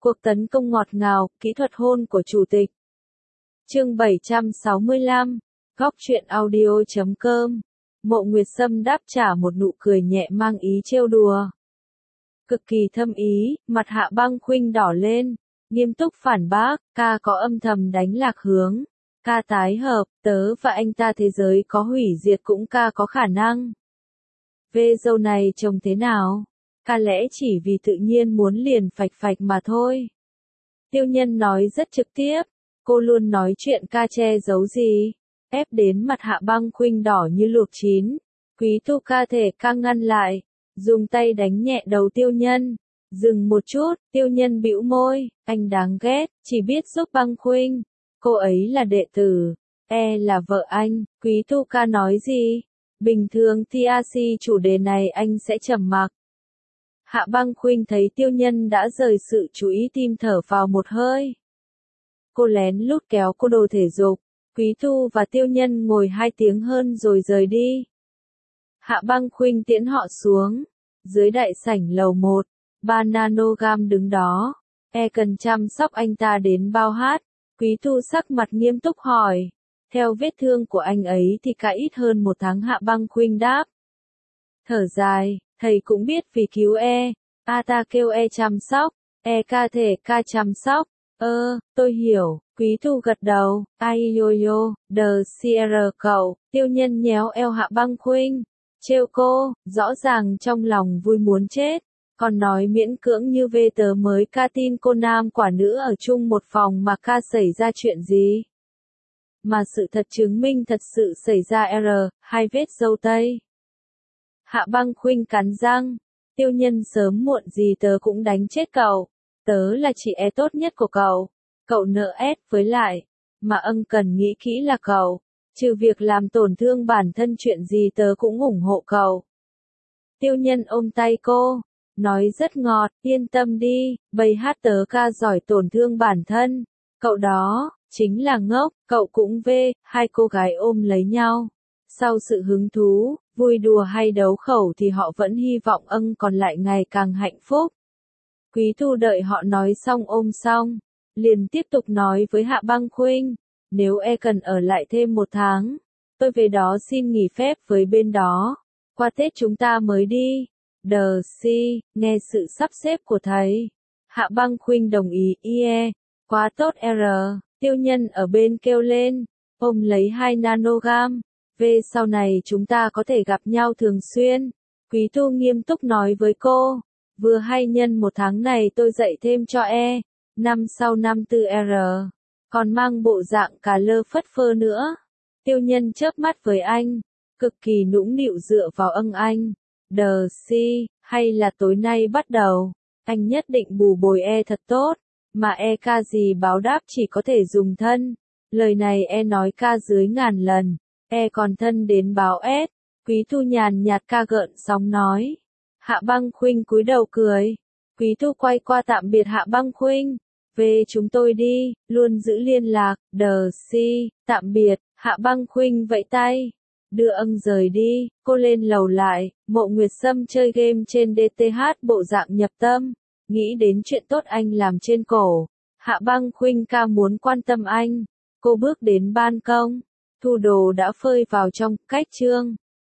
Cuộc tấn công ngọt ngào, kỹ thuật hôn của chủ tịch. Chương 765, Góc truyện audio.com. Mộ Nguyệt Sâm đáp trả một nụ cười nhẹ mang ý trêu đùa. Cực kỳ thâm ý, mặt Hạ Băng Khuynh đỏ lên, nghiêm túc phản bác, ca có âm thầm đánh lạc hướng. Ca tái hợp, tớ và anh ta thế giới có hủy diệt cũng ca có khả năng. Vê dâu này trông thế nào? Ca lẽ chỉ vì tự nhiên muốn liền phạch phạch mà thôi. Tiêu Nhân nói rất trực tiếp, cô luôn nói chuyện ca che giấu gì, ép đến mặt Hạ Băng Khuynh đỏ như luộc chín. Quý Tu ca thể ca ngăn lại, dùng tay đánh nhẹ đầu Tiêu Nhân. Dừng một chút, Tiêu Nhân bĩu môi, anh đáng ghét, chỉ biết giúp Băng Khuynh. Cô ấy là đệ tử, là vợ anh. Quý Tu ca nói gì? Bình thường TRC chủ đề này anh sẽ trầm mặc. Hạ Băng Khuynh thấy Tiêu Nhân đã rời sự chú ý tim thở vào một hơi. Cô lén lút kéo cô đồ thể dục. Quý Tu và Tiêu Nhân ngồi 2 tiếng hơn rồi rời đi. Hạ Băng Khuynh tiễn họ xuống. Dưới đại sảnh lầu 1, 3 nanogam đứng đó. Cần chăm sóc anh ta đến bao hát? Quý Tu sắc mặt nghiêm túc hỏi. Theo vết thương của anh ấy thì cả ít hơn 1 tháng. Hạ Băng Khuynh đáp. Thở dài, thầy cũng biết vì cứu ta kêu chăm sóc, ca thể ca chăm sóc. Tôi hiểu. Quý Tu gật đầu. Ai yo yo, the CR cậu. Tiêu Nhân nhéo eo Hạ Băng Khuynh, trêu cô, rõ ràng trong lòng vui muốn chết. Còn nói miễn cưỡng như về tớ mới ca tin cô nam quả nữ ở chung một phòng mà ca xảy ra chuyện gì. Mà sự thật chứng minh thật sự xảy ra 2 vết dâu tây. Hạ Băng Khuynh cắn răng. Tiêu Nhân sớm muộn gì tớ cũng đánh chết cậu. Tớ là chị tốt nhất của cậu. Cậu nợ với lại. Mà cần nghĩ kỹ là cậu. Trừ việc làm tổn thương bản thân chuyện gì tớ cũng ủng hộ cậu. Tiêu Nhân ôm tay cô. Nói rất ngọt, yên tâm đi, bầy hát tớ ca giỏi tổn thương bản thân. Cậu đó, chính là ngốc, cậu cũng về. 2 cô gái ôm lấy nhau. Sau sự hứng thú, vui đùa hay đấu khẩu thì họ vẫn hy vọng còn lại ngày càng hạnh phúc. Quý Tu đợi họ nói xong ôm xong, liền tiếp tục nói với Hạ Băng Khuynh, nếu cần ở lại thêm 1 tháng, tôi về đó xin nghỉ phép với bên đó, qua Tết chúng ta mới đi. Nghe sự sắp xếp của thầy. Hạ Băng Khuynh đồng ý. Quá tốt Tiêu Nhân ở bên kêu lên, ôm lấy 2 nanogam. Sau này chúng ta có thể gặp nhau thường xuyên. Quý Tu nghiêm túc nói với cô. Vừa hay nhân 1 tháng này tôi dạy thêm cho năm sau 54 còn mang bộ dạng cà lơ phất phơ nữa. Tiêu Nhân chớp mắt với anh, cực kỳ nũng nịu dựa vào anh. Hay là tối nay bắt đầu, anh nhất định bù bồi thật tốt, mà ca gì báo đáp chỉ có thể dùng thân. Lời này nói ca dưới ngàn lần, còn thân đến báo Quý Tu nhàn nhạt ca gợn sóng nói. Hạ Băng Khuynh cúi đầu cười. Quý Tu quay qua tạm biệt Hạ Băng Khuynh. Về chúng tôi đi, luôn giữ liên lạc. Tạm biệt. Hạ Băng Khuynh vẫy tay, đưa rời đi. Cô lên lầu lại. Mộ Nguyệt Sâm chơi game trên DTH bộ dạng nhập tâm, nghĩ đến chuyện tốt anh làm trên cổ. Hạ Băng Khuynh ca muốn quan tâm anh. Cô bước đến ban công, thu đồ đã phơi vào trong cách chương.